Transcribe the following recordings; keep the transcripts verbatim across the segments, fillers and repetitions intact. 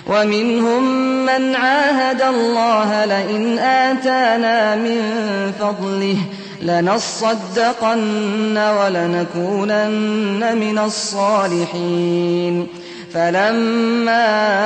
ومنهم من عاهد الله لئن آتانا من فضله لنصدقن ولنكونن من الصالحين فلما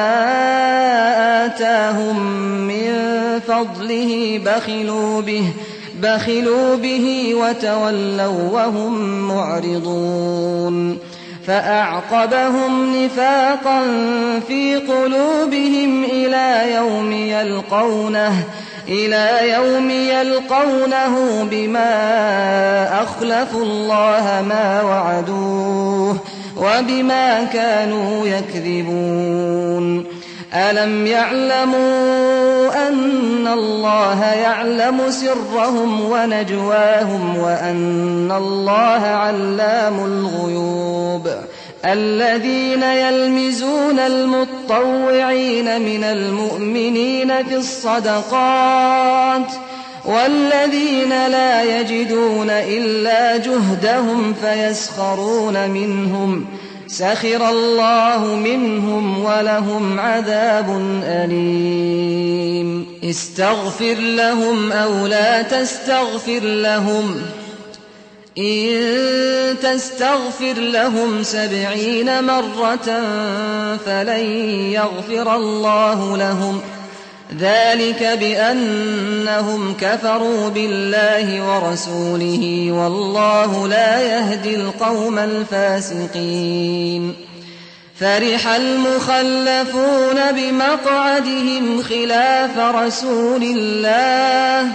آتاهم من فضله بخلوا به بخلوا به وتولوا وهم معرضون فأعقبهم نفاقا في قلوبهم إلى يوم يلقونه إلى يوم يلقونه بما أخلفوا الله ما وعدوه وبما كانوا يكذبون ألم يعلموا أن الله يعلم سرهم ونجواهم وأن الله علام الغيوب الذين يلمزون المطوعين من المؤمنين في الصدقات والذين لا يجدون إلا جهدهم فيسخرون منهم سخر الله منهم ولهم عذاب أليم استغفر لهم أو لا تستغفر لهم إن تستغفر لهم سبعين مرة فلن يغفر الله لهم ذلك بأنهم كفروا بالله ورسوله والله لا يهدي القوم الفاسقين فرح المخلفون بمقعدهم خلاف رسول الله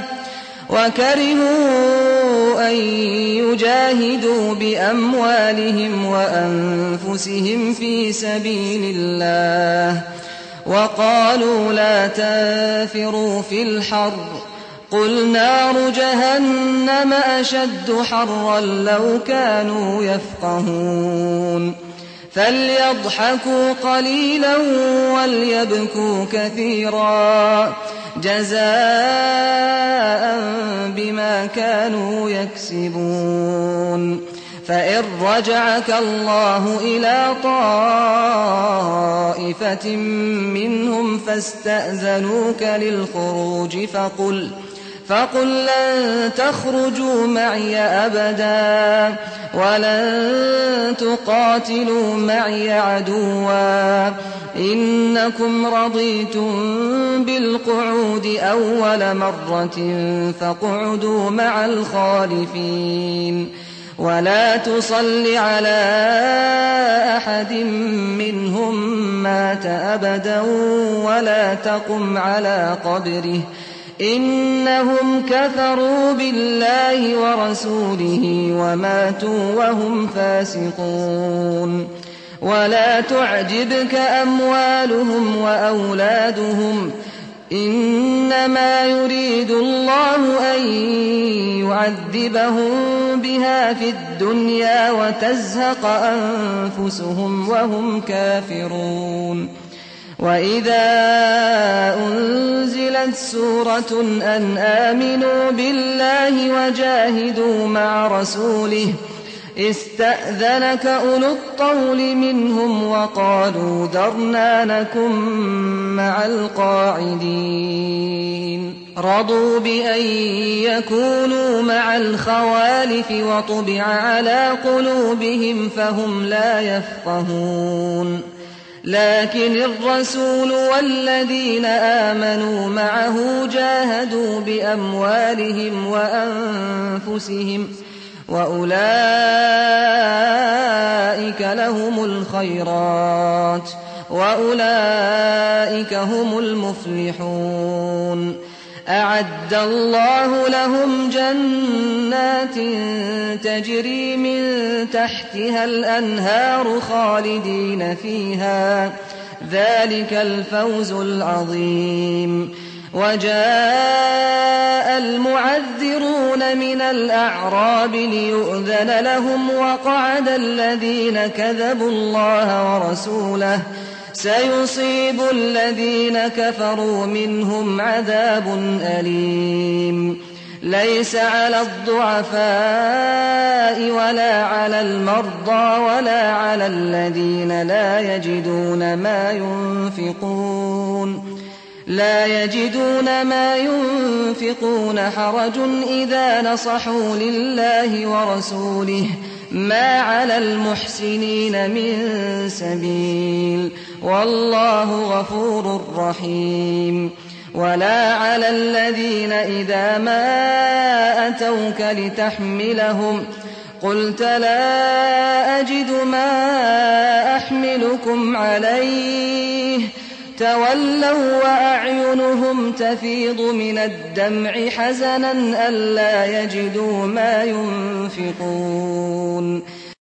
وكرهوا أن يجاهدوا بأموالهم وأنفسهم في سبيل الله وقالوا لا تنفروا في الحر قل نار جهنم أشد حرا لو كانوا يفقهون فليضحكوا قليلا وليبكوا كثيرا جزاء بما كانوا يكسبون فإن رجعك الله إلى طائفة منهم فاستأذنوك للخروج فقل فقل لن تخرجوا معي أبدا ولن تقاتلوا معي عدوا إنكم رضيتم بالقعود أول مرة فاقعدوا مع الخالفين ولا تصل على أحد منهم مات أبدا ولا تقم على قبره إنهم كفروا بالله ورسوله وماتوا وهم فاسقون ولا تعجبك أموالهم وأولادهم إنما يريد الله أن يعذبهم بها في الدنيا وتزهق أنفسهم وهم كافرون وإذا أنزلت سورة أن آمنوا بالله وجاهدوا مع رسوله استأذنك أولو الطول منهم وقالوا ذرنا نكن مع القاعدين رضوا بأن يكونوا مع الخوالف وطبع على قلوبهم فهم لا يفقهون لكن الرسول والذين آمنوا معه جاهدوا بأموالهم وأنفسهم وأولئك لهم الخيرات وأولئك هم المفلحون أعد الله لهم جنات تجري من تحتها الأنهار خالدين فيها ذلك الفوز العظيم وجاء المعذرون من الأعراب ليؤذن لهم وقعد الذين كذبوا الله ورسوله سيصيب الذين كفروا منهم عذاب أليم ليس على الضعفاء ولا على المرضى ولا على الذين لا يجدون ما ينفقون لا يجدون ما ينفقون حرج إذا نصحوا لله ورسوله ما على المحسنين من سبيل والله غفور رحيم. ولا على الذين إذا ما أتوك لتحملهم قلت لا أجد ما أحملكم عليه تولوا وأعينهم تفيض من الدمع حزنا ألا يجدوا ما ينفقون